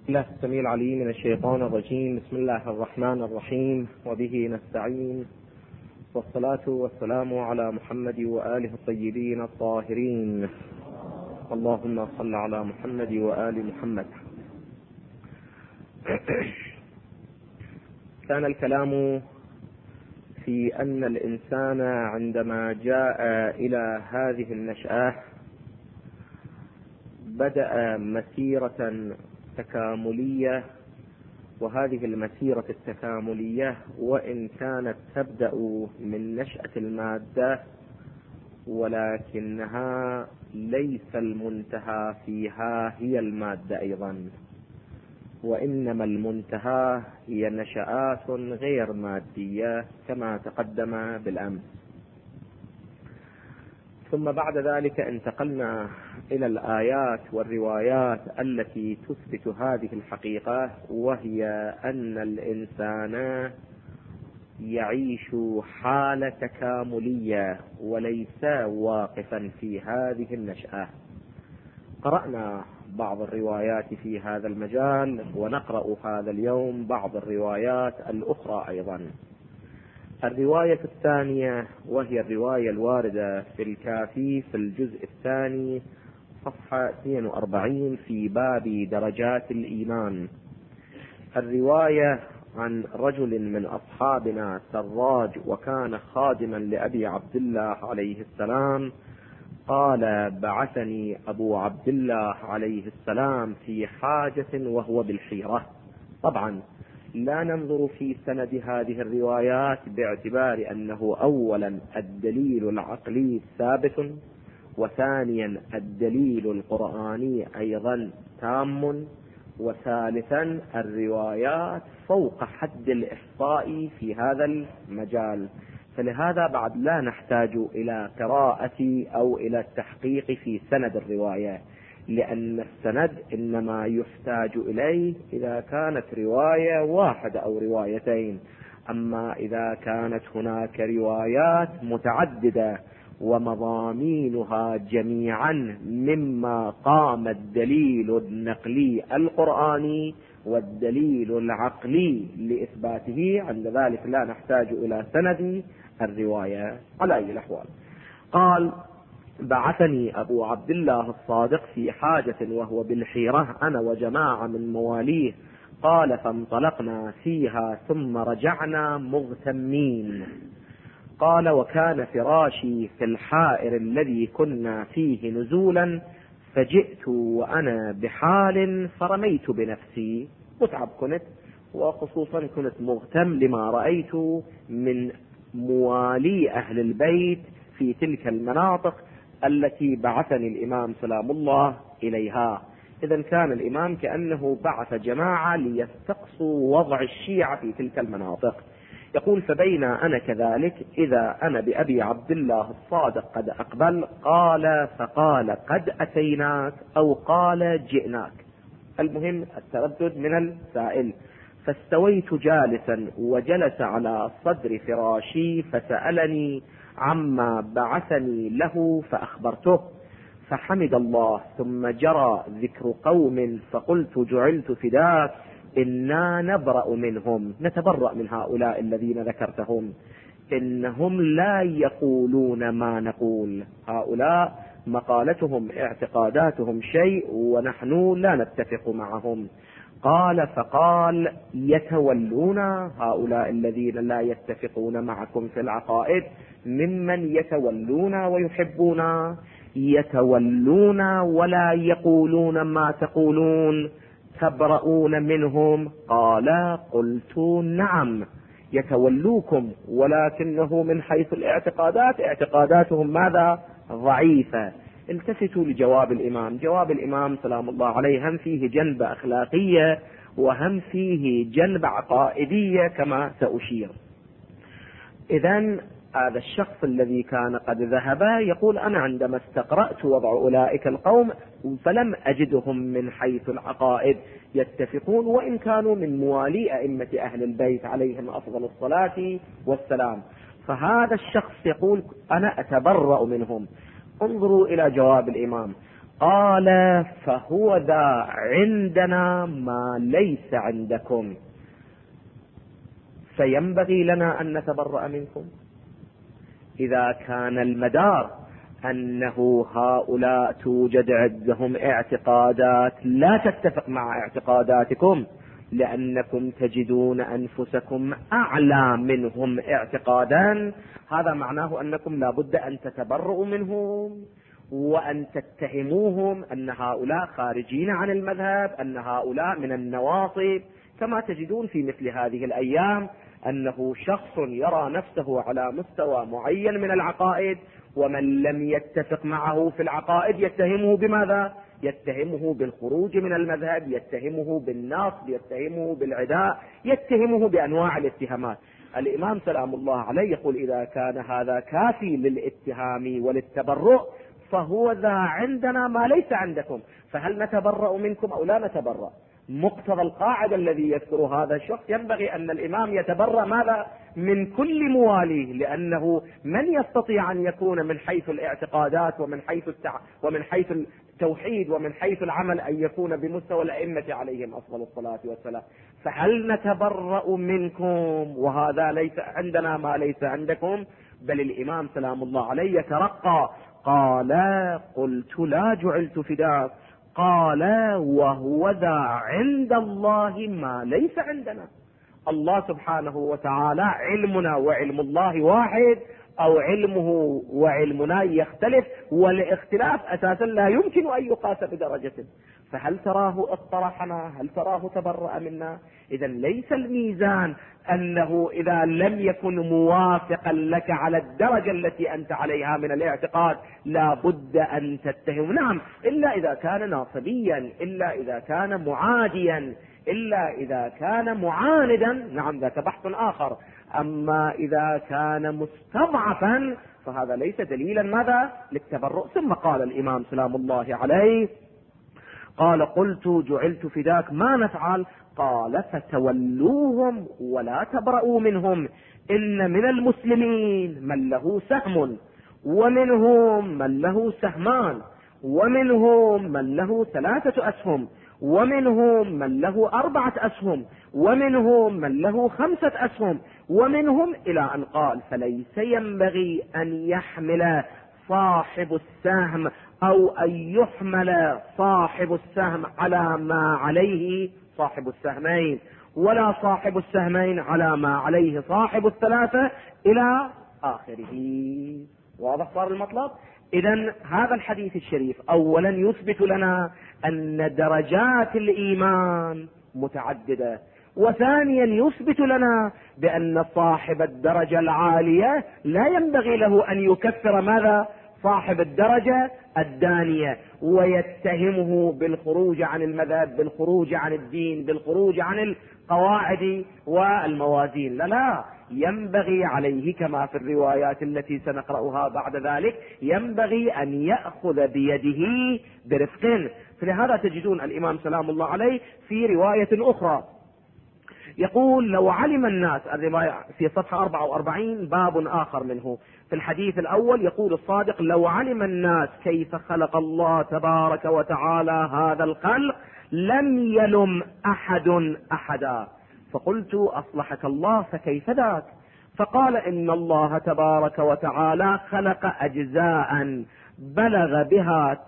الله السميع العليم من الشيطان الرجيم. بسم الله الرحمن الرحيم، وبه نستعين، والصلاة والسلام على محمد وآله الطيبين الطاهرين. اللهم صل على محمد وآل محمد. كان الكلام في أن الإنسان عندما جاء إلى هذه النشأة بدأ مسيرة تكاملية، وهذه المسيرة التكاملية وإن كانت تبدأ من نشأة المادة ولكنها ليس المنتهى فيها هي المادة أيضا، وإنما المنتهى هي نشآت غير مادية كما تقدم بالأمس. ثم بعد ذلك انتقلنا إلى الآيات والروايات التي تثبت هذه الحقيقة، وهي أن الإنسان يعيش حالة تكاملية وليس واقفا في هذه النشأة. قرأنا بعض الروايات في هذا المجال، ونقرأ هذا اليوم بعض الروايات الأخرى أيضا. الرواية الثانية وهي الرواية الواردة في الكافي في الجزء الثاني صفحة 42 في باب درجات الإيمان. الرواية عن رجل من أصحابنا سراج، وكان خادما لأبي عبد الله عليه السلام، قال: بعثني أبو عبد الله عليه السلام في حاجة وهو بالحيرة. طبعا لا ننظر في سند هذه الروايات باعتبار أنه أولا الدليل العقلي ثابت، وثانيا الدليل القرآني أيضا تام، وثالثا الروايات فوق حد الإحصاء في هذا المجال. فلهذا بعد لا نحتاج إلى قراءة أو إلى التحقيق في سند الرواية، لأن السند إنما يحتاج إليه إذا كانت رواية واحدة أو روايتين. أما إذا كانت هناك روايات متعددة ومضامينها جميعا مما قام الدليل النقلي القرآني والدليل العقلي لإثباته، عند ذلك لا نحتاج إلى سند الرواية على أي الأحوال. قال: بعثني أبو عبد الله الصادق في حاجة وهو بالحيرة أنا وجماعة من مواليه. قال: فانطلقنا فيها ثم رجعنا مغتمين. قال: وكان فراشي في الحائر الذي كنا فيه نزولا، فجئت وأنا بحال فرميت بنفسي. متعب كنت، وخصوصا كنت مغتم لما رأيت من موالي أهل البيت في تلك المناطق التي بعثني الإمام سلام الله إليها. إذن كان الإمام كأنه بعث جماعة ليستقصوا وضع الشيعة في تلك المناطق. يقول: فبين أنا كذلك إذا أنا بأبي عبد الله الصادق قد أقبل. قال: فقال: قد أتيناك، أو قال: جئناك، المهم التردد من السائل. فاستويت جالسا وجلس على صدر فراشي، فسألني عما بعثني له فأخبرته، فحمد الله، ثم جرى ذكر قوم، فقلت: جعلت فداك، إنا نبرأ منهم، نتبرأ من هؤلاء الذين ذكرتهم، إنهم لا يقولون ما نقول، هؤلاء مقالتهم اعتقاداتهم شيء ونحن لا نتفق معهم. قال: فقال: يتولون، هؤلاء الذين لا يتفقون معكم في العقائد ممن يتولون ويحبون، يتولون ولا يقولون ما تقولون، تبرؤون منهم. قال: قلت: نعم، يتولوكم، ولكنه من حيث الاعتقادات اعتقاداتهم ماذا؟ ضعيفة. التفتوا لجواب الإمام. جواب الإمام سلام الله عليه هم فيه جنبة أخلاقية وهم فيه جنبة عقائدية كما سأشير. إذن هذا الشخص الذي كان قد ذهب يقول: أنا عندما استقرأت وضع أولئك القوم فلم أجدهم من حيث العقائد يتفقون، وإن كانوا من موالي أئمة أهل البيت عليهم أفضل الصلاة والسلام. فهذا الشخص يقول: أنا أتبرأ منهم. انظروا إلى جواب الإمام. قال فهو ذا عندنا ما ليس عندكم، فينبغي لنا أن نتبرأ منكم. إذا كان المدار أنه هؤلاء توجد عندهم اعتقادات لا تتفق مع اعتقاداتكم، لأنكم تجدون أنفسكم أعلى منهم اعتقادا، هذا معناه أنكم لا بد أن تتبرؤوا منهم وأن تتهموهم أن هؤلاء خارجين عن المذهب، أن هؤلاء من النواصب. كما تجدون في مثل هذه الأيام أنه شخص يرى نفسه على مستوى معين من العقائد، ومن لم يتفق معه في العقائد يتهمه بماذا؟ يتهمه بالخروج من المذهب، يتهمه بالنصب، يتهمه بالعداء، يتهمه بأنواع الاتهامات. الإمام سلام الله عليه يقول إذا كان هذا كافي للاتهام وللتبرؤ فهو ذا عندنا ما ليس عندكم، فهل نتبرأ منكم أو لا نتبرأ؟ مقتضى القاعدة الذي يذكر هذا الشخص ينبغي أن الإمام يتبرأ ماذا؟ من كل مواليه، لأنه من يستطيع أن يكون من حيث الاعتقادات ومن حيث التوحيد ومن حيث العمل أن يكون بمستوى الأئمة عليهم أفضل الصلاة والسلام. فهل نتبرأ منكم وهذا ليس عندنا ما ليس عندكم؟ بل الإمام سلام الله عليه يترقى، قال قلت لا جعلت فداك، قال وهو ذا عند الله ما ليس عندنا. الله سبحانه وتعالى علمنا وعلم الله واحد، أو علمه وعلمنا يختلف، والاختلاف أساسا لا يمكن أن يقاس بدرجة. فهل تراه اطرحنا؟ هل تراه تبرأ منا؟ إذا ليس الميزان أنه إذا لم يكن موافقا لك على الدرجة التي أنت عليها من الاعتقاد لا بد أن تتهم، نعم، إلا إذا كان ناصبيا، إلا إذا كان معاديا، إلا إذا كان معاندا، نعم ذاك بحث آخر. أما إذا كان مستضعفا فهذا ليس دليلا ماذا؟ للتبرؤ. ثم قال الإمام سلام الله عليه قال قلت جعلت فداك ما نفعل؟ قال فتولوهم ولا تبرؤوا منهم، إن من المسلمين من له سهم، ومنهم من له سهمان، ومنهم من له 3 أسهم، ومنهم من له 4 أسهم، ومنهم من له 5 أسهم، ومنهم إلى أن قال فليس ينبغي أن يحمل صاحب السهم أو أن يحمل صاحب السهم على ما عليه صاحب السهمين، ولا صاحب السهمين على ما عليه صاحب ال3 إلى آخره. واضح صار المطلب؟ إذن هذا الحديث الشريف أولا يثبت لنا أن درجات الإيمان متعددة، وثانيا يثبت لنا بأن صاحب الدرجة العالية لا ينبغي له أن يكفر ماذا؟ صاحب الدرجة الدانية، ويتهمه بالخروج عن المذهب، بالخروج عن الدين، بالخروج عن القواعد والموازين. لا، ينبغي عليه كما في الروايات التي سنقرأها بعد ذلك ينبغي أن يأخذ بيده برفق. فلهذا تجدون الإمام سلام الله عليه في رواية أخرى يقول لو علم الناس، الرواية في صفحة 44 باب آخر منه، في الحديث الأول يقول الصادق لو علم الناس كيف خلق الله تبارك وتعالى هذا الخلق لم يلم أحد أحدا، فقلت أصلحك الله فكيف ذاك؟ فقال إن الله تبارك وتعالى خلق أجزاء بلغ بها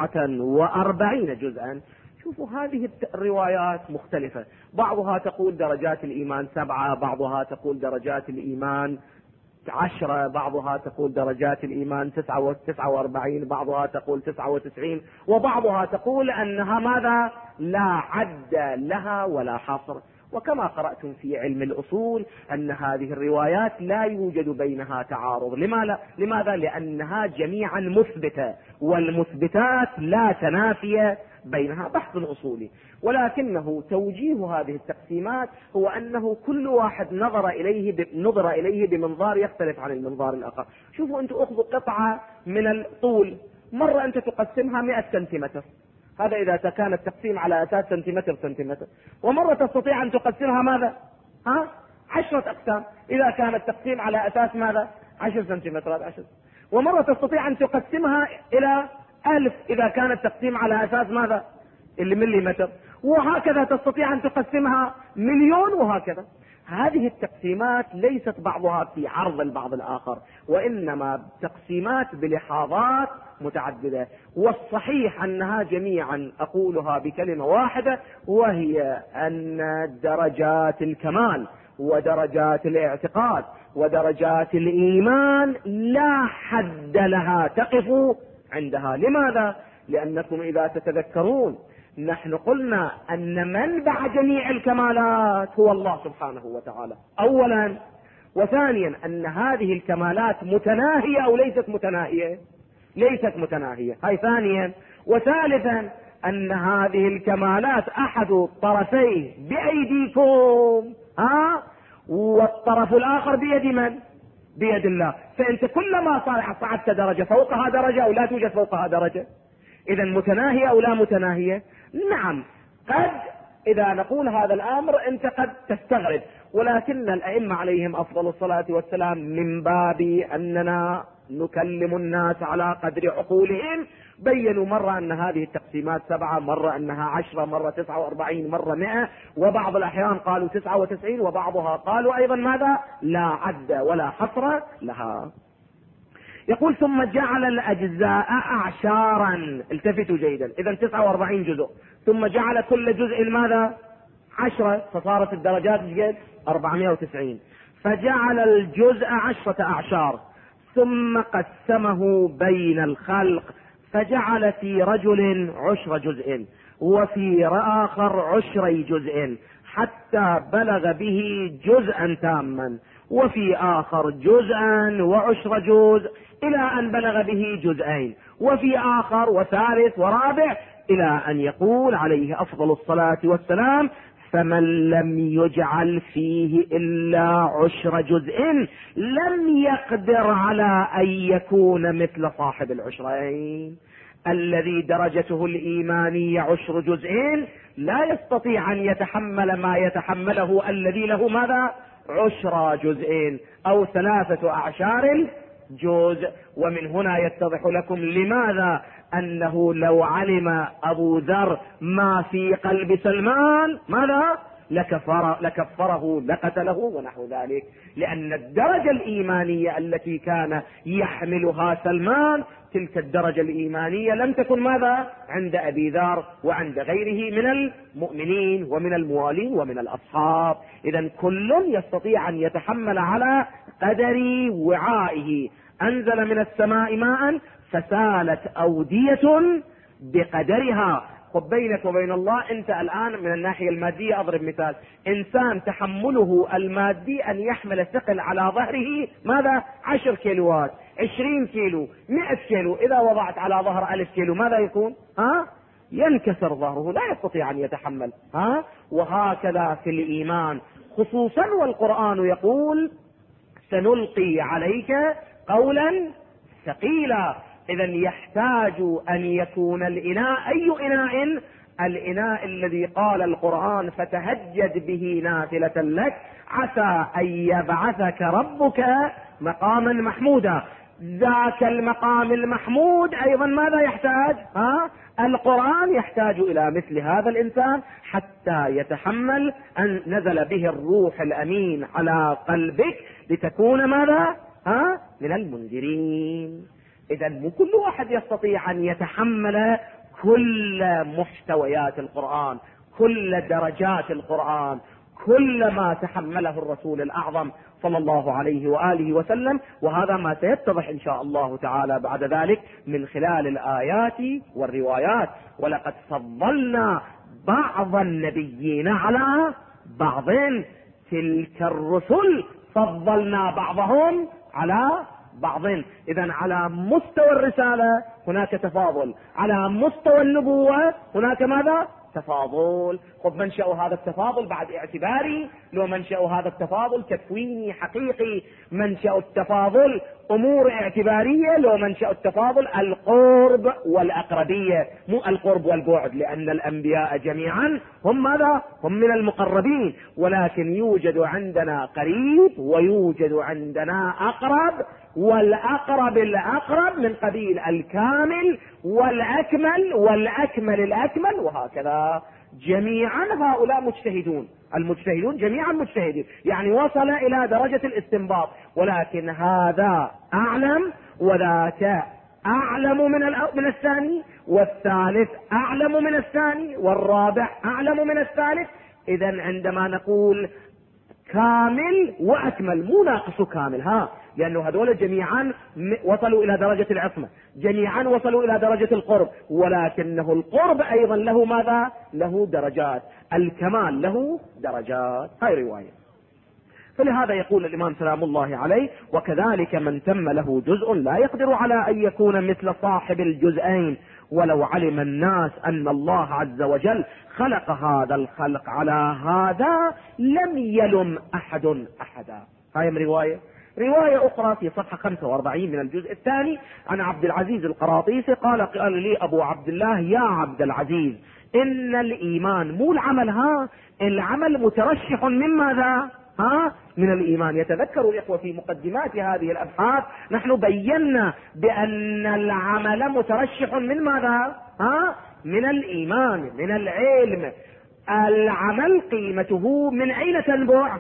49 جزءا. شوفوا هذه الروايات مختلفة، بعضها تقول درجات الإيمان 7، بعضها تقول درجات الإيمان 10، بعضها تقول درجات الإيمان 49، بعضها تقول 99، وبعضها تقول أنها ماذا؟ لا عد لها ولا حصر. وكما قرأتم في علم الأصول أن هذه الروايات لا يوجد بينها تعارض. لماذا؟ لأنها جميعا مثبتة، والمثبتات لا تنافي بينها، بحث أصولي. ولكنه توجيه هذه التقسيمات هو أنه كل واحد نظر إليه بمنظار يختلف عن المنظار الآخر. شوفوا أنتم أخذوا قطعة من الطول، مرة أنت تقسمها 100 سنتيمتر، هذا إذا كان التقسيم على أساس سنتيمتر، ومرة تستطيع أن تقسمها ماذا؟ 10 أقسام، إذا كان التقسيم على أساس ماذا؟ 10 سنتيمترات 10، ومرة تستطيع أن تقسمها إلى 1000 إذا كان التقسيم على أساس ماذا؟ المليمتر، وهكذا تستطيع أن تقسمها 1,000,000 وهكذا. هذه التقسيمات ليست بعضها في عرض البعض الآخر، وإنما تقسيمات بلحاظات متعددة، والصحيح أنها جميعا أقولها بكلمة واحدة، وهي أن درجات الكمال ودرجات الاعتقاد ودرجات الإيمان لا حد لها تقف عندها. لماذا؟ لأنكم إذا تتذكرون نحن قلنا أن منبع جميع الكمالات هو الله سبحانه وتعالى أولا، وثانيا أن هذه الكمالات متناهية أو ليست متناهية؟ ليست متناهية، هاي ثانيا. وثالثا أن هذه الكمالات أحد طرفيه بأيديكم، والطرف الآخر بيد من؟ بيد الله. فأنت كلما صعدت درجة فوقها درجة أو لا توجد فوقها درجة. إذا متناهية أو لا متناهية؟ نعم، قد إذا نقول هذا الأمر أنت قد تستغرب، ولكن الأئمة عليهم أفضل الصلاة والسلام من باب أننا نكلم الناس على قدر عقولهم بينوا مرة أن هذه التقسيمات 7، مرة أنها 10، مرة 49، مرة 100، وبعض الأحيان قالوا 99، وبعضها قالوا أيضا ماذا؟ لا عد ولا حصر لها. يقول ثم جعل الأجزاء أعشارا، التفتوا جيدا، إذا 49 جزء، ثم جعل كل جزء ماذا؟ 10، فصارت الدرجات 490، فجعل الجزء 10 أعشار، ثم قسمه بين الخلق، فجعل في رجل 10 جزء، وفي آخر 10 جزء، حتى بلغ به جزءا تاما، وفي آخر جزءا و10 جزء، إلى أن بلغ به جزئين، وفي آخر وثالث ورابع، إلى أن يقول عليه أفضل الصلاة والسلام: فمن لم يجعل فيه إلا 10 جزء لم يقدر على أن يكون مثل صاحب العشرين. الذي درجته الإيمانية 10 جزء لا يستطيع أن يتحمل ما يتحمله الذي له ماذا؟ 10 جزء أو 3 أعشار جزء. ومن هنا يتضح لكم لماذا أنه لو علم أبو ذر ما في قلب سلمان ماذا؟ لكفره لقتله ونحو ذلك، لأن الدرجة الإيمانية التي كان يحملها سلمان تلك الدرجة الإيمانية لم تكن ماذا؟ عند أبي ذر وعند غيره من المؤمنين ومن الموالين ومن الأصحاب. إذن كل يستطيع أن يتحمل على قدر وعائه. أنزل من السماء ماء فسالت أودية بقدرها. بينك وبين الله أنت الآن من الناحية المادية أضرب مثال: إنسان تحمله المادي أن يحمل ثقل على ظهره ماذا؟ 10 كيلوات، 20 كيلو، 100 كيلو، إذا وضعت على ظهر 1000 كيلو ماذا يكون؟ ينكسر ظهره، لا يستطيع أن يتحمل. وهكذا في الإيمان خصوصا، والقرآن يقول: سنلقي عليك قولا ثقيلا. إذا يحتاج أن يكون الإناء، أي إناء؟ الإناء الذي قال القرآن: فتهجد به نافلة لك عسى أن يبعثك ربك مقاما محمودا. ذاك المقام المحمود أيضا ماذا يحتاج؟ القرآن يحتاج إلى مثل هذا الإنسان حتى يتحمل أن نزل به الروح الأمين على قلبك لتكون ماذا؟ من المنذرين. إذا مو كل واحد يستطيع أن يتحمل كل محتويات القرآن، كل درجات القرآن، كل ما تحمله الرسول الأعظم صلى الله عليه وآله وسلم. وهذا ما سيتضح إن شاء الله تعالى بعد ذلك من خلال الآيات والروايات. ولقد فضلنا بعض النبيين على بعض، تلك الرسل فضلنا بعضهم على بعض. إذن على مستوى الرسالة هناك تفاضل، على مستوى النبوة هناك ماذا؟ تفاضل. خب منشأ هذا التفاضل بعد اعتباري، لو منشأ هذا التفاضل تكويني حقيقي. منشأ التفاضل امور اعتبارية، لو منشأ التفاضل القرب والاقربية، مو القرب والبعد، لان الانبياء جميعا هم ماذا؟ هم من المقربين، ولكن يوجد عندنا قريب ويوجد عندنا اقرب، والاقرب الاقرب من قبيل الكامل والاكمل والاكمل الاكمل، وهكذا. جميعا هؤلاء مجتهدون، المجتهدون جميعا مجتهدين، يعني وصل الى درجة الاستنباط، ولكن هذا اعلم وذاك اعلم من الثاني، والثالث اعلم من الثاني، والرابع اعلم من الثالث. اذا عندما نقول كامل واكمل مو ناقص كامل، لانه هذول جميعا وصلوا الى درجة العصمة، جميعا وصلوا الى درجة القرب، ولكنه القرب ايضا له ماذا؟ له درجات، الكمال له درجات. هاي رواية. فلهذا يقول الامام سلام الله عليه: وكذلك من تم له جزء لا يقدر على ان يكون مثل صاحب الجزئين، ولو علم الناس ان الله عز وجل خلق هذا الخلق على هذا لم يلم احد احدا. هاي من رواية اخرى في صفحة 45 من الجزء الثاني عن عبد العزيز القراطيسي قال: قال لي ابو عبد الله: يا عبد العزيز، ان الايمان مو العمل، العمل مترشح من ماذا؟ من الايمان. يتذكر الاخوة في مقدمات هذه الابحاث نحن بينا بان العمل مترشح من ماذا؟ من الايمان، من العلم. العمل قيمته من اين تنبع؟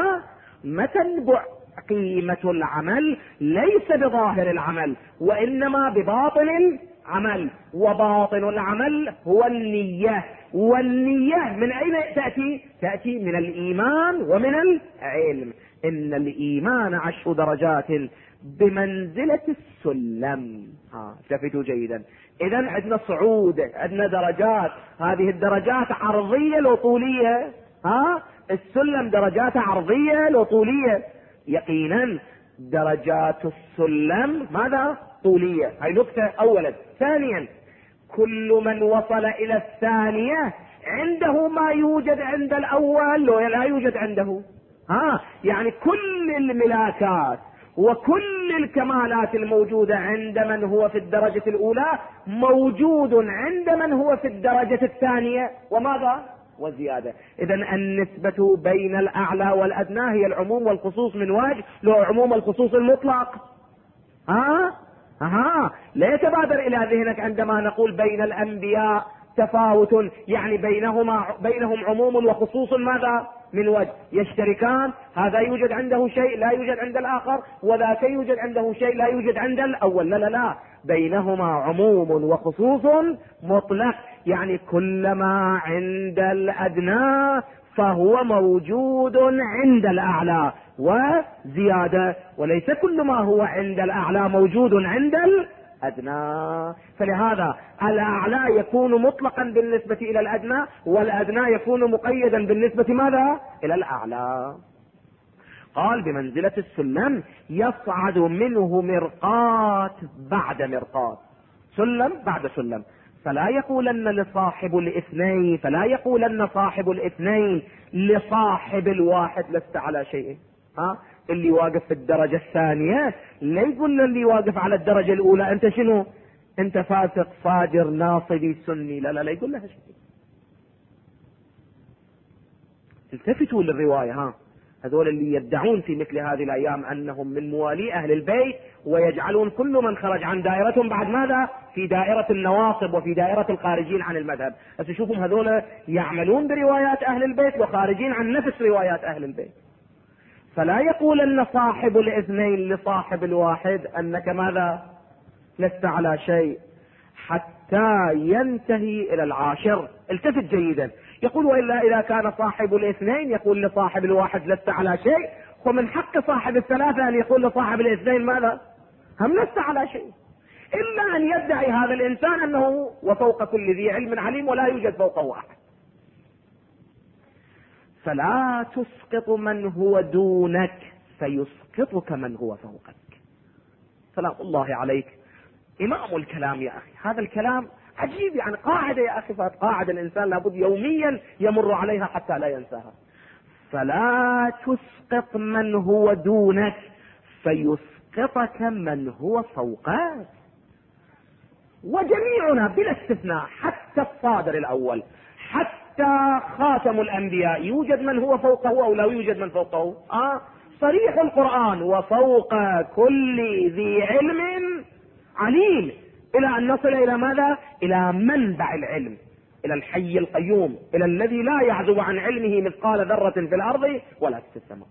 ما تنبع قيمة العمل ليس بظاهر العمل، وانما بباطن العمل، وباطن العمل هو النية، والنية من اين تأتي؟ تأتي من الايمان ومن العلم. ان الايمان 10 درجات بمنزلة السلم. التفتوا جيدا. اذا عندنا صعود، عندنا درجات، هذه الدرجات عرضية لو طولية، السلم درجات عرضية لو طولية. يقينا درجات السلم ماذا؟ طولية. هاي نقطة اولا. ثانيا، كل من وصل الى الثانية عنده ما يوجد عند الاول لو لا يوجد عنده. يعني كل الملاكات وكل الكمالات الموجودة عند من هو في الدرجة الاولى موجود عند من هو في الدرجة الثانية، وماذا؟ وزيادة. اذا النسبة بين الاعلى والادنى هي العموم والخصوص من وجه، لو عموم الخصوص المطلق. لا يتبادر الى ذهنك عندما نقول بين الانبياء تفاوت، يعني بينهم عموم وخصوص ماذا؟ من وجه، يشتركان، هذا يوجد عنده شيء لا يوجد عند الاخر، وذاك يوجد عنده شيء لا يوجد عند الاول. لا لا لا، بينهما عموم وخصوص مطلق، يعني كل ما عند الادنى فهو موجود عند الاعلى وزيادة، وليس كل ما هو عند الاعلى موجود عند الادنى. فلهذا الاعلى يكون مطلقا بالنسبة الى الادنى، والادنى يكون مقيدا بالنسبة ماذا؟ الى الاعلى. قال: بمنزلة السلم يصعد منه مرقات بعد مرقات، سلم بعد سلم. فلا يقولن صاحب الاثنين لصاحب الواحد لست على شيء. اللي واقف في الدرجة الثانية لا يقول اللي واقف على الدرجة الاولى انت شنو؟ انت فاسق فاجر ناصبي سني. لا لا لا يقول لها شيء. التفتوا للرواية. هذول اللي يدعون في مثل هذه الايام انهم من موالي اهل البيت، ويجعلون كل من خرج عن دائرتهم بعد ماذا؟ في دائرة النواصب وفي دائرة الخارجين عن المذهب. بس شوفهم هذول يعملون بروايات اهل البيت وخارجين عن نفس روايات اهل البيت. فلا يقول ان صاحب الاثنين لصاحب الواحد انك ماذا؟ لست على شيء، حتى ينتهي الى العاشر. التفت جيدا. يقول: والا اذا كان صاحب الاثنين يقول لصاحب الواحد لست على شيء، ومن حق صاحب الثلاثة ان يقول لصاحب الاثنين ماذا؟ هم لست على شيء. الا ان يدعي هذا الانسان انه وفوق كل ذي علم عليم ولا يوجد فوقه احد. فلا تسقط من هو دونك فيسقطك من هو فوقك. سلام الله عليك. امام الكلام يا اخي، هذا الكلام عجيب يعني، قاعدة يا أخي، قاعدة الإنسان لابد يوميا يمر عليها حتى لا ينساها. فلا تسقط من هو دونك فيسقطك من هو فوقك. وجميعنا بلا استثناء، حتى الصادر الأول، حتى خاتم الأنبياء، يوجد من هو فوقه أو لا يوجد من فوقه؟ صريح القرآن: وفوق كل ذي علم عليم، إلى أن نصل إلى ماذا؟ إلى منبع العلم، إلى الحي القيوم، إلى الذي لا يعزب عن علمه مثقال ذرة في الأرض ولا في السماء.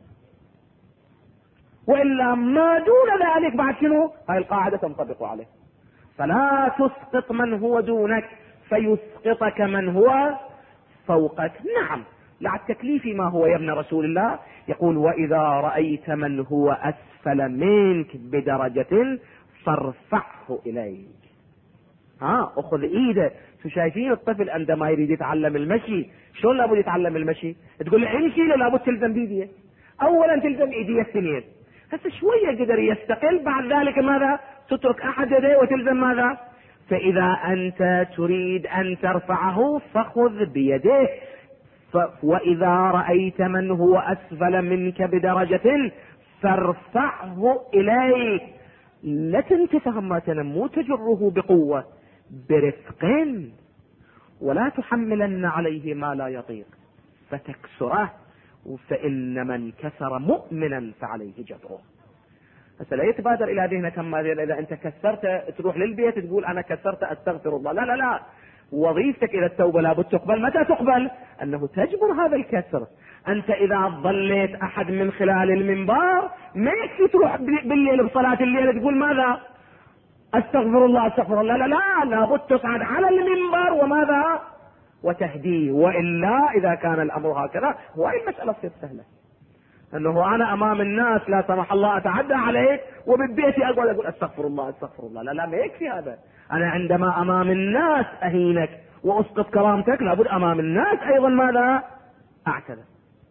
وإلا ما دون ذلك بعد شنو؟ هاي القاعدة تنطبق عليه. فلا تسقط من هو دونك فيسقطك من هو فوقك. نعم، لا التكليف ما هو يا ابن رسول الله؟ يقول: وإذا رأيت من هو أسفل منك بدرجة فارفعه إليك. أخذ إيده. شايفين الطفل عندما يريد يتعلم المشي شلون لابد يتعلم المشي؟ تقول له امشي، لابد تلزم بيديه. أولا تلزم إيديه الثنين، هسه شوية قدر يستقل، بعد ذلك ماذا؟ تترك أحد يديه وتلزم ماذا؟ فإذا أنت تريد أن ترفعه فخذ بيده. وإذا رأيت من هو أسفل منك بدرجة فارفعه إليك. لا تنتفهم ما تنمو، تجره بقوة، برفق، ولا تحملن عليه ما لا يطيق فتكسره، فإن من كسر مؤمنا فعليه جبره. بس لا يتبادر إلى ذهنك إذا أنت كسرت تروح للبيت تقول أنا كسرت أستغفر الله. لا لا لا، وظيفتك إذا التوبة لابد تقبل. متى تقبل؟ أنه تجبر هذا الكسر. أنت إذا ضليت أحد من خلال المنبر ما يكفي تروح بالليل بصلاة الليل تقول ماذا؟ أستغفر الله أستغفر الله. لا لا لا، لابد تصعد على المنبر وماذا؟ وتهديه. وإلا إذا كان الأمر هكذا هو المسألة تصير سهلة، أنه أنا أمام الناس لا سمح الله أتعدى عليك وببيتي أقعد أقول أستغفر الله أستغفر الله. لا لا، ما يكفي هذا. أنا عندما أمام الناس أهينك وأسقط كرامتك لابد أمام الناس أيضا ماذا؟ أعتذر.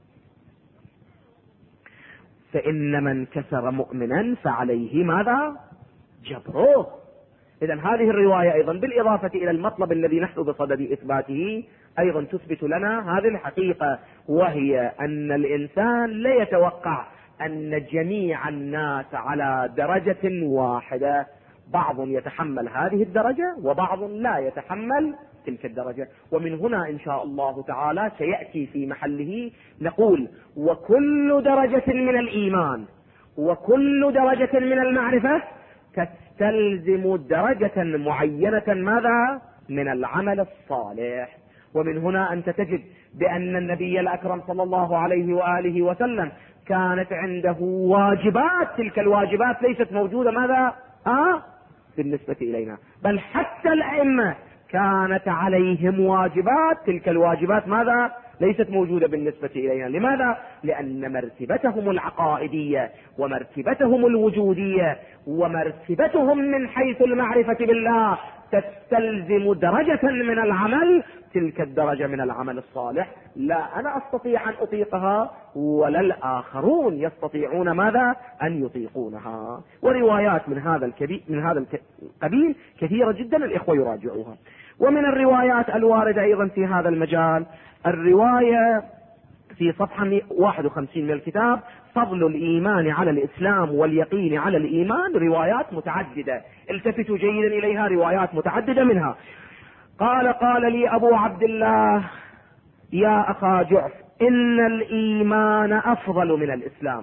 فإن من كسر مؤمنا فعليه ماذا؟ جبروه. إذن هذه الرواية أيضا بالإضافة إلى المطلب الذي نحن بصدد إثباته أيضا تثبت لنا هذه الحقيقة، وهي أن الإنسان لا يتوقع أن جميع الناس على درجة واحدة، بعض يتحمل هذه الدرجة وبعض لا يتحمل تلك الدرجة. ومن هنا إن شاء الله تعالى سيأتي في محله نقول: وكل درجة من الإيمان وكل درجة من المعرفة تستلزم درجة معينة ماذا؟ من العمل الصالح. ومن هنا أنت تجد بأن النبي الأكرم صلى الله عليه وآله وسلم كانت عنده واجبات، تلك الواجبات ليست موجودة ماذا؟ بالنسبة إلينا، بل حتى الأئمة كانت عليهم واجبات، تلك الواجبات ماذا؟ ليست موجودة بالنسبة إلينا. لماذا؟ لأن مرتبتهم العقائدية ومرتبتهم الوجودية ومرتبتهم من حيث المعرفة بالله تستلزم درجة من العمل، تلك الدرجة من العمل الصالح لا أنا أستطيع أن أطيقها ولا الآخرون يستطيعون ماذا؟ أن يطيقونها. وروايات من هذا القبيل كثيرة جدا، الإخوة يراجعوها. ومن الروايات الواردة أيضا في هذا المجال الرواية في صفحة 51 من الكتاب: فضل الإيمان على الإسلام واليقين على الإيمان. روايات متعددة، التفتوا جيدا إليها، روايات متعددة منها. قال لي أبو عبد الله يا أخا جعف إن الإيمان أفضل من الإسلام.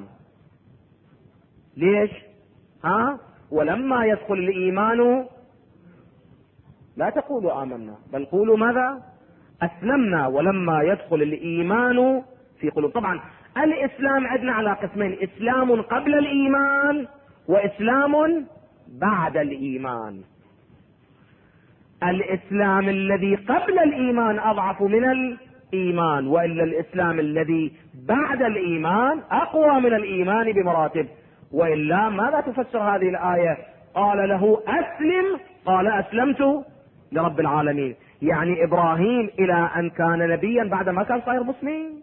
ليش؟ ولما يدخل الإيمان لا تقولوا آمنا بل قولوا ماذا؟ أسلمنا. ولما يدخل الإيمان في قلوب. طبعا الإسلام عندنا على قسمين: إسلام قبل الإيمان وإسلام بعد الإيمان. الإسلام الذي قبل الإيمان أضعف من الإيمان، وإلا الإسلام الذي بعد الإيمان أقوى من الإيمان بمراتب. وإلا ماذا تفسر هذه الآية؟ قال له أسلم، قال أسلمت لرب العالمين. يعني إبراهيم إلى أن كان نبيا بعد ما كان صاير مسلم.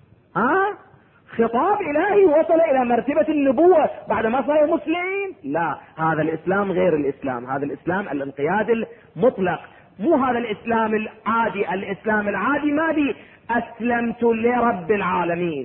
خطاب إلهي وصل إلى مرتبة النبوة بعد ما صار مسلم. لا، هذا الإسلام غير الإسلام، هذا الإسلام الانقياد المطلق. مو هذا الإسلام العادي. الإسلام العادي ما بي أسلمت لرب العالمين،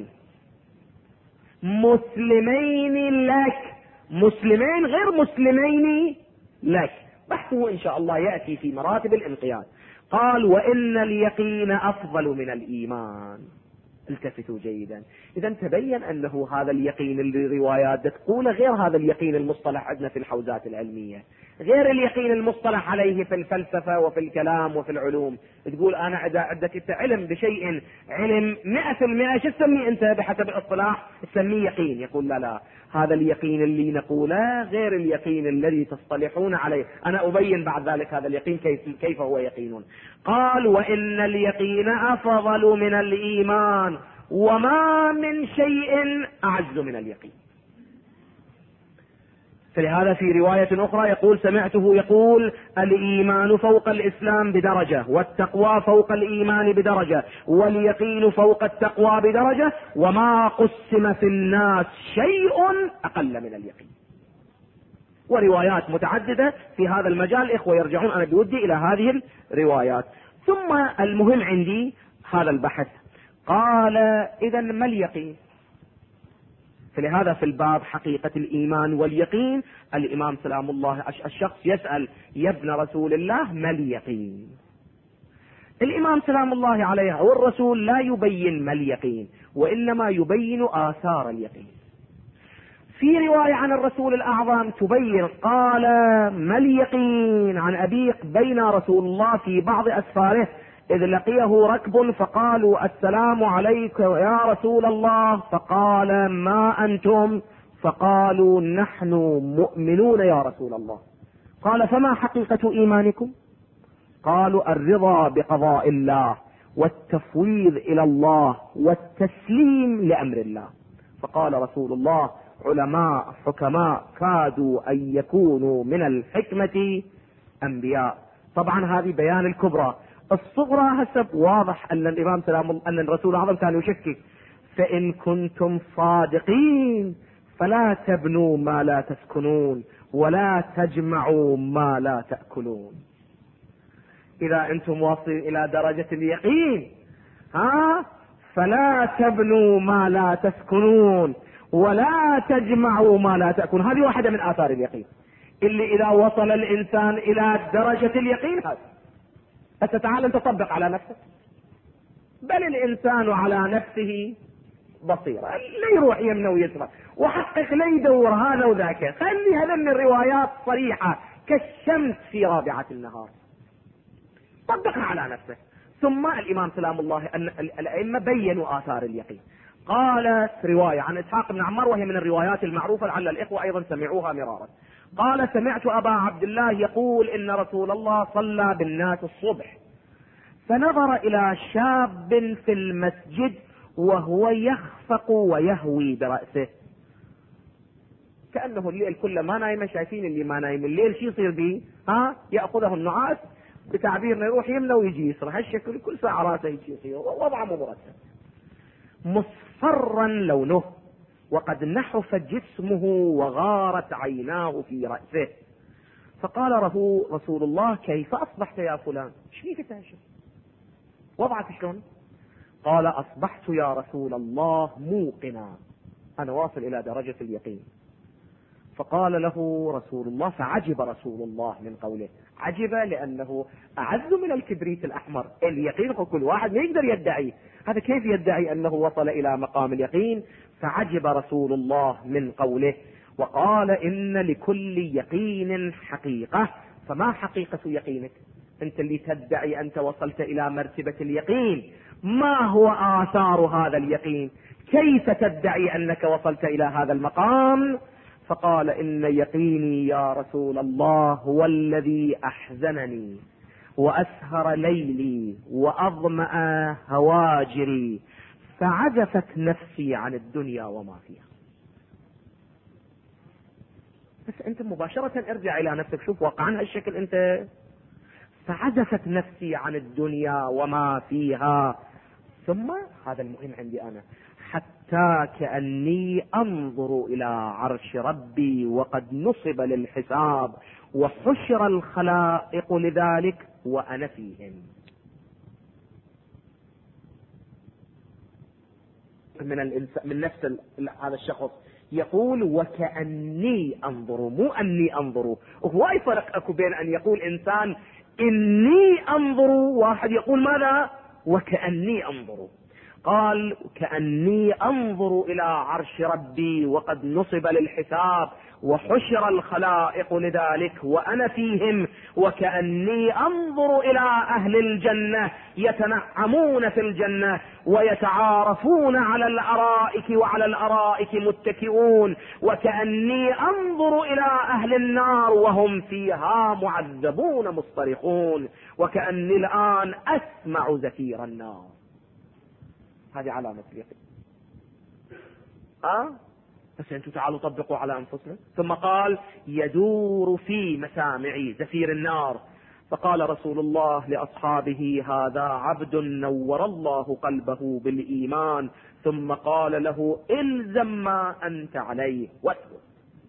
مسلمين لك، مسلمين غير مسلمين لك. بحثه إن شاء الله يأتي في مراتب الانقياد. قال وإن اليقين أفضل من الإيمان. التفتوا جيدا. إذا تبين أنه هذا اليقين اللي الروايات تقول غير هذا اليقين المصطلح عندنا في الحوزات العلمية، غير اليقين المصطلح عليه في الفلسفة وفي الكلام وفي العلوم. تقول أنا إذا عندك أنت علم بشيء علم 100%، شو تسميه أنت بحسب الاصطلاح؟ تسميه يقين. يقول لا، هذا اليقين اللي نقوله غير اليقين الذي تصطلحون عليه. أنا أبين بعد ذلك هذا اليقين كيف هو يقين. قال وإن اليقين أفضل من الإيمان وما من شيء أعز من اليقين. فلهذا في رواية أخرى يقول سمعته يقول الإيمان فوق الإسلام بدرجة، والتقوى فوق الإيمان بدرجة، واليقين فوق التقوى بدرجة، وما قسم في الناس شيء أقل من اليقين. وروايات متعددة في هذا المجال. إخوة يرجعون أنا بودي إلى هذه الروايات. ثم المهم عندي هذا البحث. قال إذا ما اليقين؟ فلهذا في الباب حقيقة الإيمان واليقين الإمام سلام الله الشخص يسأل يا ابن رسول الله ما اليقين؟ الإمام سلام الله عليه والرسول لا يبين ما اليقين، وإنما يبين آثار اليقين. في رواية عن الرسول الأعظم تبين قال ما اليقين عن أبي بين رسول الله في بعض أسفاره إذ لقيه ركب فقالوا السلام عليك يا رسول الله، فقال ما أنتم؟ فقالوا نحن مؤمنون يا رسول الله. قال فما حقيقة إيمانكم؟ قالوا الرضا بقضاء الله والتفويض إلى الله والتسليم لأمر الله. فقال رسول الله علماء حكماء كادوا أن يكونوا من الحكمة أنبياء. طبعا هذه بيان الكبرى. الصغرى هسه واضح أن الإمام سلام أن الرسول الأعظم كان يشكك. فإن كنتم صادقين فلا تبنوا ما لا تسكنون ولا تجمعوا ما لا تأكلون. إذا أنتم واصلين إلى درجة اليقين فلا تبنوا ما لا تسكنون ولا تجمعوا ما لا تأكلون. هذه واحدة من آثار اليقين اللي إذا وصل الإنسان إلى درجة اليقين هذا تعال أنت طبق على نفسك. بل الإنسان على نفسه بصيرة، لا يروح يمنى ويسرى وحقق لا يدور هذا وذاك. خلي هذا من الروايات صريحة كالشمس في رابعة النهار. طبقها على نفسك. ثم الإمام سلام الله أن الأئمة بينوا آثار اليقين. قالت رواية عن إسحاق بن عمار وهي من الروايات المعروفة لعل الإخوة أيضا سمعوها مرارا. قال سمعت أبا عبد الله يقول إن رسول الله صلى بالناس الصبح فنظر إلى شاب في المسجد وهو يخفق ويهوي برأسه كأنه الليل كله ما نايم. شايفين اللي ما نايم الليل شي يصير به؟ يأخذه النعاس بتعبيرنا يروح يمنى ويجي يسرى. هالشكل كل ساعة راسه يجي يصير وضعه مرتب مصفرا لونه وقد نحف جسمه وغارت عيناه في رأسه. فقال له رسول الله كيف أصبحت يا فلان؟ شفيك تهشم وضعك شلون؟ قال أصبحت يا رسول الله موقنا، أنا واصل إلى درجة اليقين. فقال له رسول الله فعجب رسول الله من قوله. عجب لأنه أعز من الكبريت الأحمر. اليقين كل واحد ما يقدر يدعي، هذا كيف يدعي أنه وصل إلى مقام اليقين؟ فعجب رسول الله من قوله وقال إن لكل يقين حقيقة. فما حقيقة يقينك أنت اللي تدعي أنت وصلت إلى مرتبة اليقين؟ ما هو آثار هذا اليقين؟ كيف تدعي أنك وصلت إلى هذا المقام؟ فقال إن يقيني يا رسول الله هو الذي أحزنني وأسهر ليلي وأظمأ هواجري فعزفت نفسي عن الدنيا وما فيها. بس أنت مباشرة ارجع إلى نفسك شوف واقعا هالشكل أنت. فعزفت نفسي عن الدنيا وما فيها. ثم هذا المهم عندي أنا حتى كأني أنظر إلى عرش ربي وقد نصب للحساب وحشر الخلائق لذلك وأنا فيهم. من نفس هذا الشخص يقول وكأني أنظر، مو أني أنظر. وهو أي فرق أكو بين أن يقول إنسان إني أنظر، واحد يقول ماذا وكأني أنظر. قال كأني أنظر إلى عرش ربي وقد نصب للحساب وحشر الخلائق لذلك وأنا فيهم، وكأني أنظر إلى أهل الجنة يتنعمون في الجنة ويتعارفون على الأرائك وعلى الأرائك متكئون، وكأني أنظر إلى أهل النار وهم فيها معذبون مصطرخون، وكأني الآن أسمع زفير النار. هذه علامة اليقين. بس أنتم تعالوا طبقوا على أنفسنا. ثم قال يدور في مسامعي زفير النار. فقال رسول الله لأصحابه هذا عبد نور الله قلبه بالإيمان، ثم قال له الزم ما أنت عليه واثبت.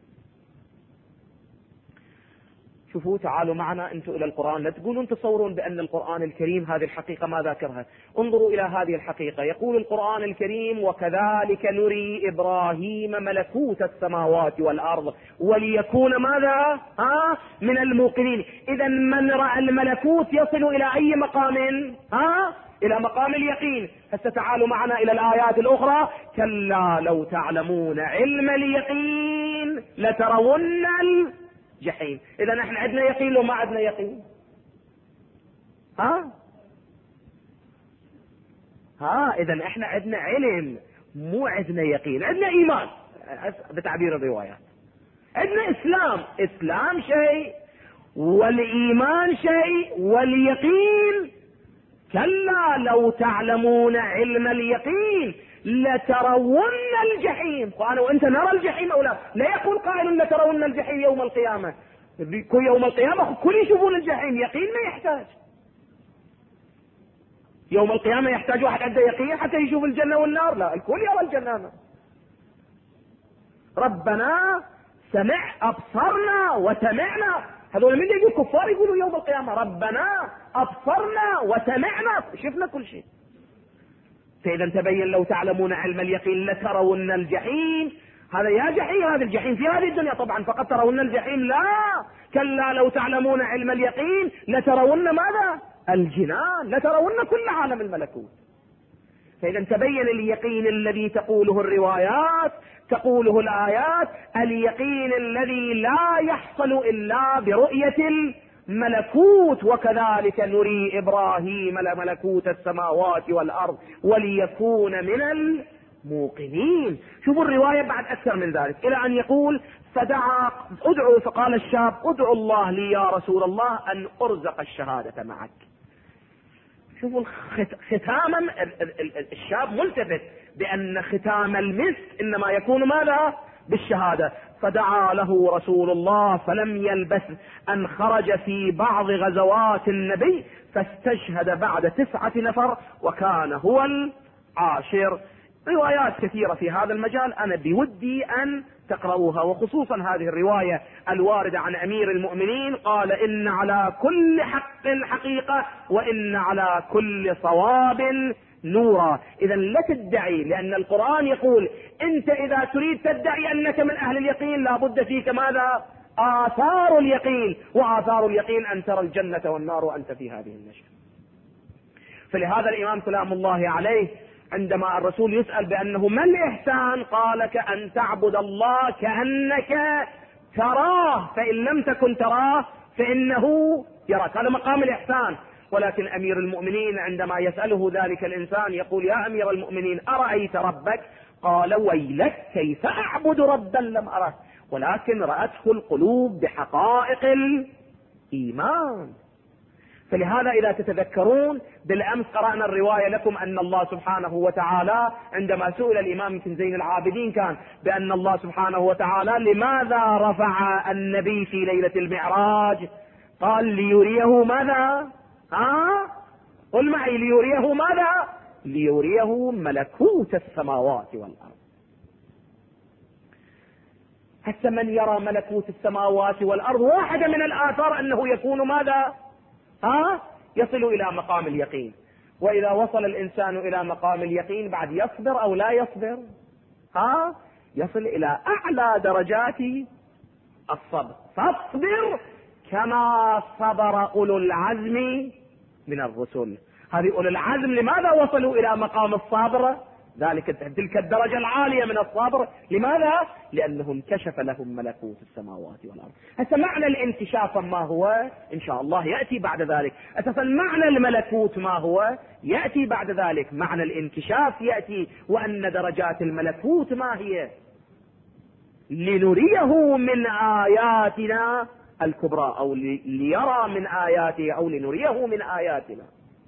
شوفوا تعالوا معنا انتم الى القرآن، لا تقولون تصورون بان القرآن الكريم هذه الحقيقة ما ذاكرها. انظروا الى هذه الحقيقة. يقول القرآن الكريم وكذلك نري ابراهيم ملكوت السماوات والارض وليكون ماذا من الموقنين. اذا من رأى الملكوت يصل الى اي مقام؟ الى مقام اليقين. هسه تعالوا معنا الى الايات الاخرى. كلا لو تعلمون علم اليقين لترون الجحيم. اذا نحن عندنا يقين لو ما عندنا يقين؟ اذا احنا عندنا علم مو عندنا يقين. عندنا ايمان بتعبير الروايات، عندنا اسلام شيء والايمان شيء واليقين. كلا لو تعلمون علم اليقين لترون الجحيم. قالوا وانت نرى الجحيم او لا؟ لا يقول قائل لترون الجحيم يوم القيامة. يوم القيامة كل يشوفون الجحيم، يقين ما يحتاج. يوم القيامة يحتاج واحد عنده يقين حتى يشوف الجنة والنار؟ لا، الكل يرى الجنة. ربنا سمع أبصرنا وسمعنا. هذول من يجوا كفار يقولوا يوم القيامة ربنا أبصرنا وسمعنا، شفنا كل شيء. فإذا تبين لو تعلمون علم اليقين لترون الجحيم. هذا يا جحيم، هذا الجحيم في هذه الدنيا طبعا فقط ترون الجحيم؟ لا، كلا لو تعلمون علم اليقين لترون ماذا؟ الجنان، لترون كل عالم الملكوت. فإذا تبين اليقين الذي تقوله الروايات، تقوله الآيات، اليقين الذي لا يحصل إلا برؤية الملكوت. وكذلك نري إبراهيم ملكوت السماوات والأرض وليكون من الموقنين. شوفوا الرواية بعد أكثر من ذلك إلى أن يقول فدعا ادعوا، فقال الشاب ادعوا الله لي يا رسول الله أن أرزق الشهادة معك. شوفوا ختاما الشاب ملتفت بأن ختام المسك إنما يكون ماذا؟ بالشهادة. فدعا له رسول الله فلم يلبث أن خرج في بعض غزوات النبي فاستشهد بعد 9 نفر وكان هو العاشر. روايات كثيرة في هذا المجال أنا بودي أن تقرأوها، وخصوصا هذه الرواية الواردة عن أمير المؤمنين قال إن على كل حق حقيقة وإن على كل صواب نورا. إذا لا تدعي، لأن القرآن يقول أنت إذا تريد تدعي أنك من أهل اليقين لابد فيك ماذا؟ آثار اليقين، وآثار اليقين أن ترى الجنة والنار وأنت في هذه النشأة. فلهذا الإمام سلام الله عليه عندما الرسول يسأل بأنه ما الإحسان قال كأن تعبد الله كأنك تراه فإن لم تكن تراه فإنه يراك. هذا مقام الإحسان. ولكن أمير المؤمنين عندما يسأله ذلك الإنسان يقول يا أمير المؤمنين أرأيت ربك؟ قال ويلك كيف أعبد ربا لم أره. ولكن رأته القلوب بحقائق الإيمان. فلهذا إذا تتذكرون بالأمس قرأنا الرواية لكم أن الله سبحانه وتعالى عندما سئل الإمام ابن زين العابدين كان بأن الله سبحانه وتعالى لماذا رفع النبي في ليلة المعراج؟ قال ليريه ماذا؟ قل معي ليريه ماذا؟ ليريه ملكوت السماوات والأرض. حتى من يرى ملكوت السماوات والأرض واحدة من الآثار أنه يكون ماذا؟ يصل إلى مقام اليقين. وإذا وصل الإنسان إلى مقام اليقين بعد يصبر أو لا يصبر؟ يصل إلى أعلى درجات الصبر. فاصبر كما صبر أولو العزم من الرسل. هذه أولو العزم لماذا وصلوا إلى مقام الصابر؟ تلك الدرجة العالية من الصبر. لماذا؟ لأنه انكشف لهم ملكوت السماوات والأرض. هسه معنى الانكشاف ما هو؟ إن شاء الله يأتي بعد ذلك. أساسا معنى الملكوت ما هو؟ يأتي بعد ذلك. معنى الانكشاف يأتي، وأن درجات الملكوت ما هي؟ لنريه من آياتنا الكبرى، أو ليرى من آياته، أو لنريه من آياتنا.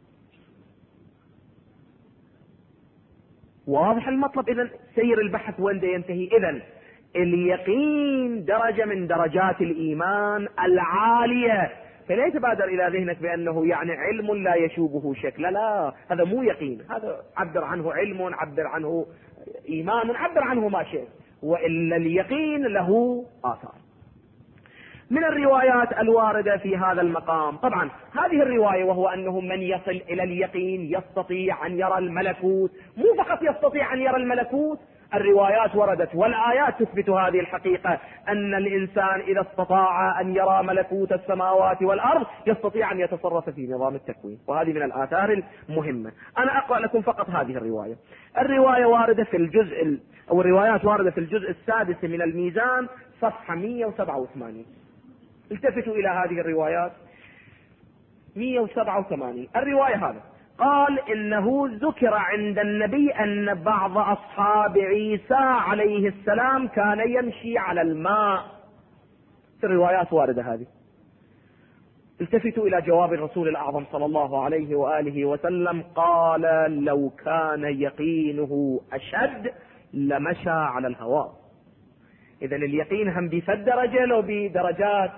واضح المطلب؟ إذن سير البحث وين ينتهي؟ إذن اليقين درجة من درجات الإيمان العالية. فلا يتبادر إلى ذهنك بأنه يعني علم لا يشوبه شك. لا، هذا مو يقين. هذا عبر عنه علم، عبر عنه إيمان، عبر عنه ما شئت، وإلا اليقين له آثار. من الروايات الواردة في هذا المقام، طبعا هذه الرواية، وهو أنه من يصل إلى اليقين يستطيع أن يرى الملكوت. مو فقط يستطيع أن يرى الملكوت، الروايات وردت والآيات تثبت هذه الحقيقة، أن الإنسان إذا استطاع أن يرى ملكوت السماوات والأرض يستطيع أن يتصرف في نظام التكوين. وهذه من الآثار المهمة. أنا أقرأ لكم فقط هذه الرواية. الرواية واردة في الجزء، أو الروايات واردة في الجزء السادس من الميزان، صفحة 187. التفتوا إلى هذه الروايات. 187 الرواية هذا قال: إنه ذكر عند النبي أن بعض أصحاب عيسى عليه السلام كان يمشي على الماء. الروايات واردة هذه. التفتوا إلى جواب الرسول الأعظم صلى الله عليه وآله وسلم. قال: لو كان يقينه أشد لمشى على الهواء. إذن اليقين هم بفد درجة لو بدرجات.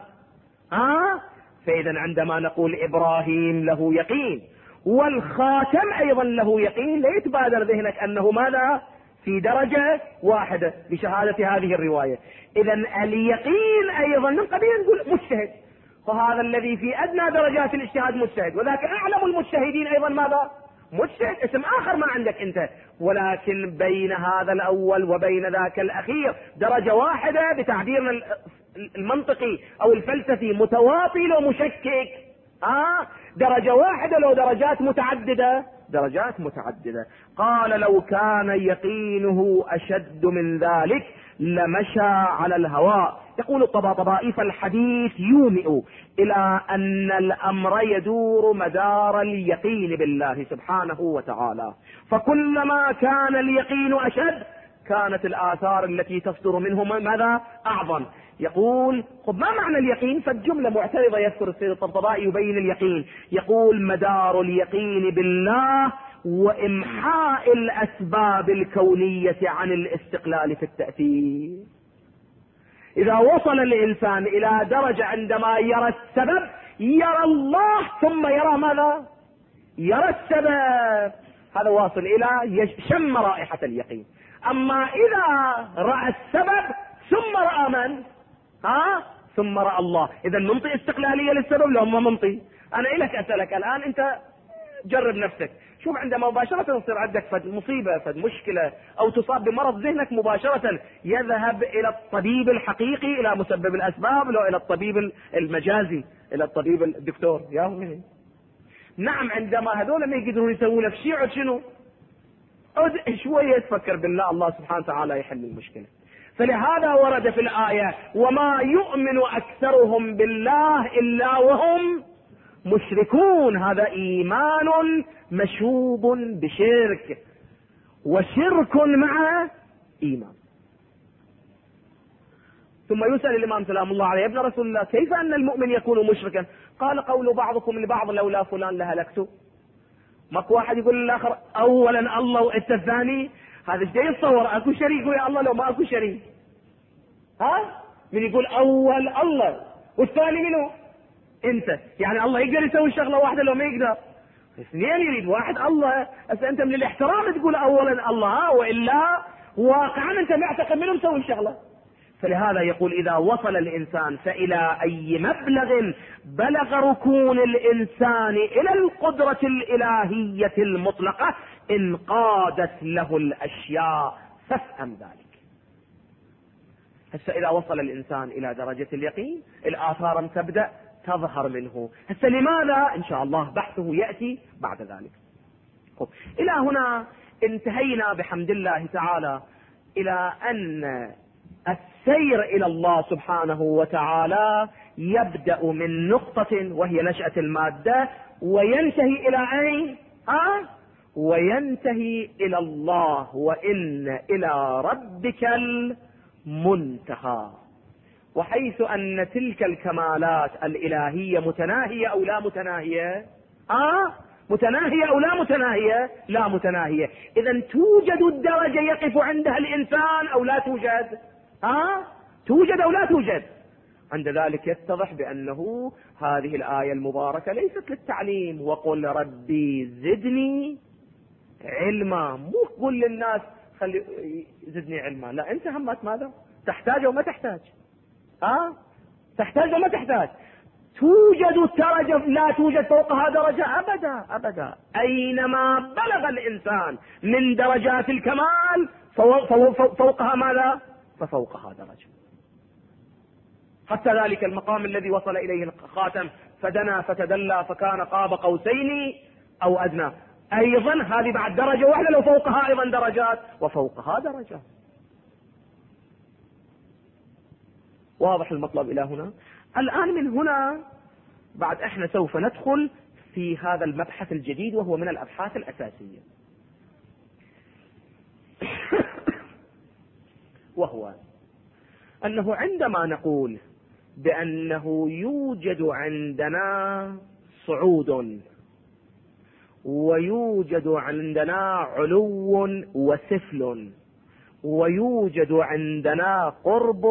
فإذا عندما نقول إبراهيم له يقين والخاتم أيضا له يقين، لا يتبادر ذهنك أنه ماذا؟ في درجة واحدة بشهادة هذه الرواية. إذن اليقين أيضا من قبيل نقول مجتهد، فهذا الذي في أدنى درجات الاجتهاد مجتهد، وذاك أعلم المجتهدين أيضا ماذا؟ مجتهد. اسم آخر ما عندك أنت، ولكن بين هذا الأول وبين ذاك الأخير درجة واحدة بتعبيرنا المنطقي أو الفلسفي، متواطي لو مشكك. درجة واحدة لو درجات متعددة؟ درجات متعددة. قال: لو كان يقينه أشد من ذلك لمشى على الهواء. يقول الطباطبائي: فالحديث يومئ إلى أن الأمر يدور مدار اليقين بالله سبحانه وتعالى، فكلما كان اليقين أشد كانت الآثار التي تصدر منه ماذا؟ أعظم. يقول: ما معنى اليقين؟ فالجملة معترضة. يذكر السيد الطبطبائي يبين اليقين، يقول: مدار اليقين بالله وإمحاء الأسباب الكونية عن الاستقلال في التأثير. إذا وصل الإنسان إلى درجة عندما يرى السبب يرى الله، ثم يرى ماذا؟ يرى السبب، هذا واصل إلى يشم رائحة اليقين. أما إذا رأى السبب ثم رأى من؟ ثم رأى الله، إذا منطي استقلالية للسبب لو ما منطي. أنا إلك أسألك الآن، أنت جرب نفسك، شوف عندما مباشرة يصير عندك فد مصيبة، فد مشكلة، أو تصاب بمرض، ذهنك مباشرة يذهب إلى الطبيب الحقيقي، إلى مسبب الأسباب، لو إلى الطبيب المجازي، إلى الطبيب الدكتور. يا أمي نعم، عندما هذول ما يقدرون يسوون لك شيء، شنو؟ شوية تفكر بالله، الله سبحانه وتعالى يحل المشكلة. فلهذا ورد في الآية: وما يؤمن أكثرهم بالله إلا وهم مشركون. هذا إيمان مشوب بشرك، وشرك مع إيمان. ثم يسأل الإمام سلام الله عليه: ابن رسول الله، كيف أن المؤمن يكون مشركا؟ قال: قول بعضكم لبعض لولا فلان لهلكت. ماكو واحد يقول للآخر أولا الله وأنت الثاني. هذا ايش يتصور؟ اكو شريك ويا الله لو ما اكو شريك؟ من يقول اول الله والثاني منه؟ انت. يعني الله يقدر يسوي شغله واحده لو ما يقدر؟ اثنين يريد واحد الله. هسه انت من الاحترام تقول اولا الله، والا واقعا انت معتقد منه مسوي شغله. فلهذا يقول إذا وصل الإنسان فإلى أي مبلغ بلغ ركون الإنسان إلى القدرة الإلهية المطلقة انقادت له الأشياء، فافهم ذلك. هسه إذا وصل الإنسان إلى درجة اليقين الآثار تبدأ تظهر منه. هسه لماذا؟ إن شاء الله بحثه يأتي بعد ذلك. إلى هنا انتهينا بحمد الله تعالى إلى أن السير إلى الله سبحانه وتعالى يبدأ من نقطة وهي نشأة المادة وينتهي إلى أين؟ وينتهي إلى الله، وإن إلى ربك المنتهى. وحيث أن تلك الكمالات الإلهية متناهية أو لا متناهية؟ متناهية أو لا متناهية؟ لا متناهية. إذن توجد الدرجة يقف عندها الإنسان أو لا توجد؟ توجد أو لا توجد؟ عند ذلك يتضح بأنه هذه الآية المباركة ليست للتعليم، وقل ربي زدني علما، مو قل للناس خلي زدني علما، لا، أنت همك ماذا؟ تحتاج أو ما تحتاج؟ تحتاج أو ما تحتاج؟ توجد درجة لا توجد فوقها درجة؟ أبدا أبدا. أينما بلغ الإنسان من درجات الكمال فوقها ماذا؟ ففوقها درجة. حتى ذلك المقام الذي وصل إليه الخاتم فدنا فتدلى فكان قاب قوسين أو أدنى، أيضا هذه بعد درجة واحدة، لو فوقها أيضا درجات وفوقها درجات. واضح المطلب إلى هنا؟ الآن من هنا بعد احنا سوف ندخل في هذا المبحث الجديد وهو من الأبحاث الأساسية، وهو أنه عندما نقول بأنه يوجد عندنا صعود ويوجد عندنا علو وسفل ويوجد عندنا قرب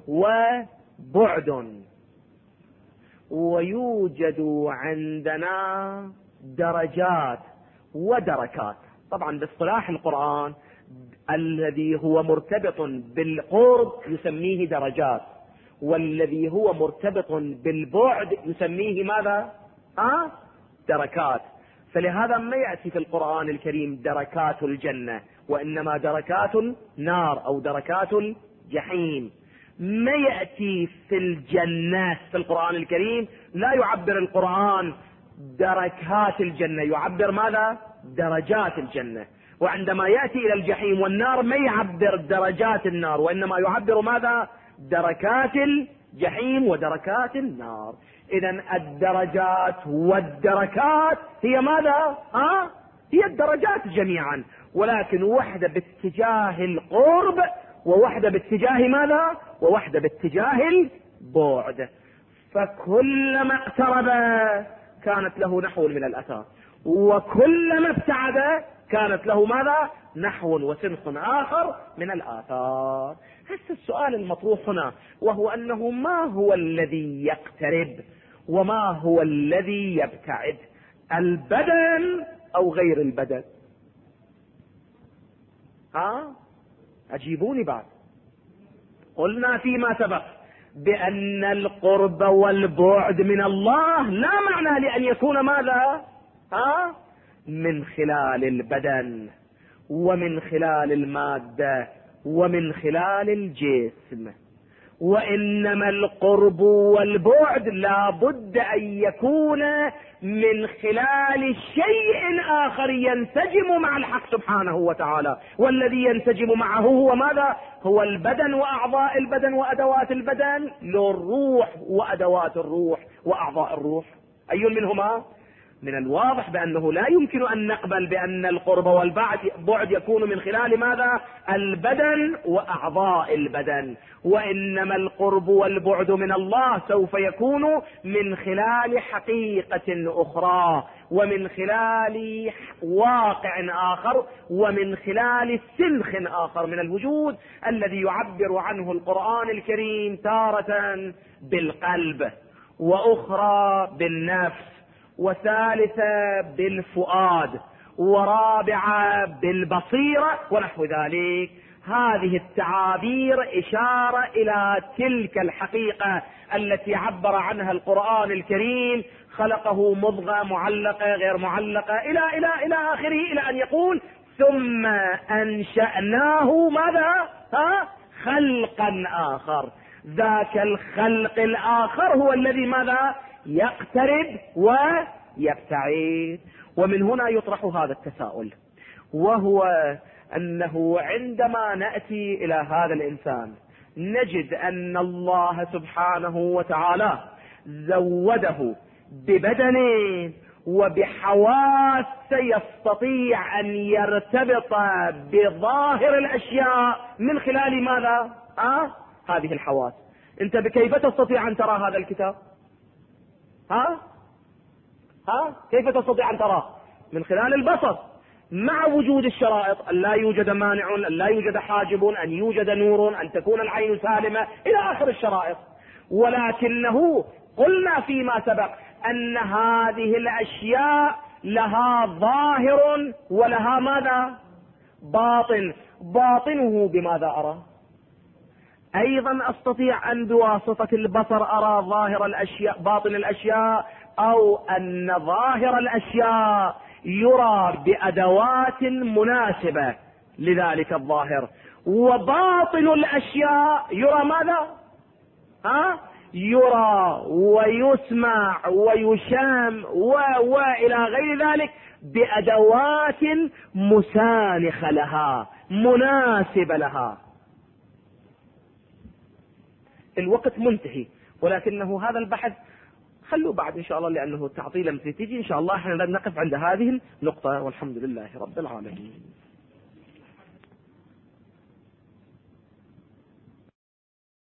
وبعد ويوجد عندنا درجات ودركات، طبعا باصطلاح القرآن الذي هو مرتبط بالقرب يسميه درجات، والذي هو مرتبط بالبعد يسميه ماذا؟ دركات. فلهذا ما يأتي في القرآن الكريم دركات الجنة، وإنما دركات النار أو دركات الجحيم. ما يأتي في الجنة في القرآن الكريم، لا يعبر القرآن دركات الجنة، يعبر ماذا؟ درجات الجنة. وعندما يأتي إلى الجحيم والنار ما يعبر درجات النار، وإنما يعبر ماذا؟ دركات الجحيم ودركات النار. إذن الدرجات والدركات هي ماذا؟ هي الدرجات جميعا، ولكن وحدة باتجاه القرب ووحدة باتجاه ماذا؟ ووحدة باتجاه البعد. فكلما اقترب كانت له نحو من الأثار، وكلما ابتعد كانت له ماذا؟ نحو وسنخ آخر من الآثار. هذا السؤال المطروح هنا، وهو أنه ما هو الذي يقترب وما هو الذي يبتعد؟ البدن أو غير البدن؟ أجيبوني بعد. قلنا فيما سبق بأن القرب والبعد من الله لا معنى لأن يكون ماذا؟ من خلال البدن ومن خلال المادة ومن خلال الجسم، وإنما القرب والبعد لا بد أن يكون من خلال شيء آخر ينسجم مع الحق سبحانه وتعالى، والذي ينسجم معه هو ماذا؟ هو البدن وأعضاء البدن وأدوات البدن، للروح وأدوات الروح وأعضاء الروح. أي منهما؟ من الواضح بأنه لا يمكن أن نقبل بأن القرب والبعد يكون من خلال ماذا؟ البدن وأعضاء البدن، وإنما القرب والبعد من الله سوف يكون من خلال حقيقة أخرى، ومن خلال واقع آخر، ومن خلال سنخ آخر من الوجود الذي يعبر عنه القرآن الكريم تارة بالقلب، وأخرى بالنفس، وثالثة بالفؤاد، ورابعة بالبصيرة ونحو ذلك. هذه التعابير إشارة إلى تلك الحقيقة التي عبر عنها القرآن الكريم: خلقه مضغة، معلقة، غير معلقة، إلى آخره، إلى أن يقول: ثم أنشأناه ماذا؟ خلقا آخر. ذاك الخلق الآخر هو الذي ماذا؟ يقترب ويبتعد. ومن هنا يطرح هذا التساؤل، وهو أنه عندما نأتي إلى هذا الإنسان نجد أن الله سبحانه وتعالى زوده ببدن وبحواس يستطيع أن يرتبط بظاهر الأشياء من خلال ماذا؟ هذه الحواس. أنت كيف تستطيع أن ترى هذا الكتاب؟ كيف تستطيع أن تراه؟ من خلال البصر، مع وجود الشرائط: أن لا يوجد مانع، أن لا يوجد حاجب، أن يوجد نور، أن تكون العين سالمة، إلى آخر الشرائط. ولكنه قلنا فيما سبق أن هذه الأشياء لها ظاهر ولها ماذا؟ باطن. باطنه بماذا أرى؟ أيضا أستطيع أن بواسطة البصر أرى ظاهر الأشياء، باطن الأشياء، أو أن ظاهر الأشياء يرى بأدوات مناسبة لذلك الظاهر، وباطن الأشياء يرى ماذا؟ يرى ويسمع ويشام وإلى غير ذلك بأدوات مسانخة لها، مناسبة لها. الوقت منتهي، ولكنه هذا البحث خلوا بعد إن شاء الله، لأنه تعطيلا تيجي إن شاء الله. احنا نقف عند هذه النقطة، والحمد لله رب العالمين.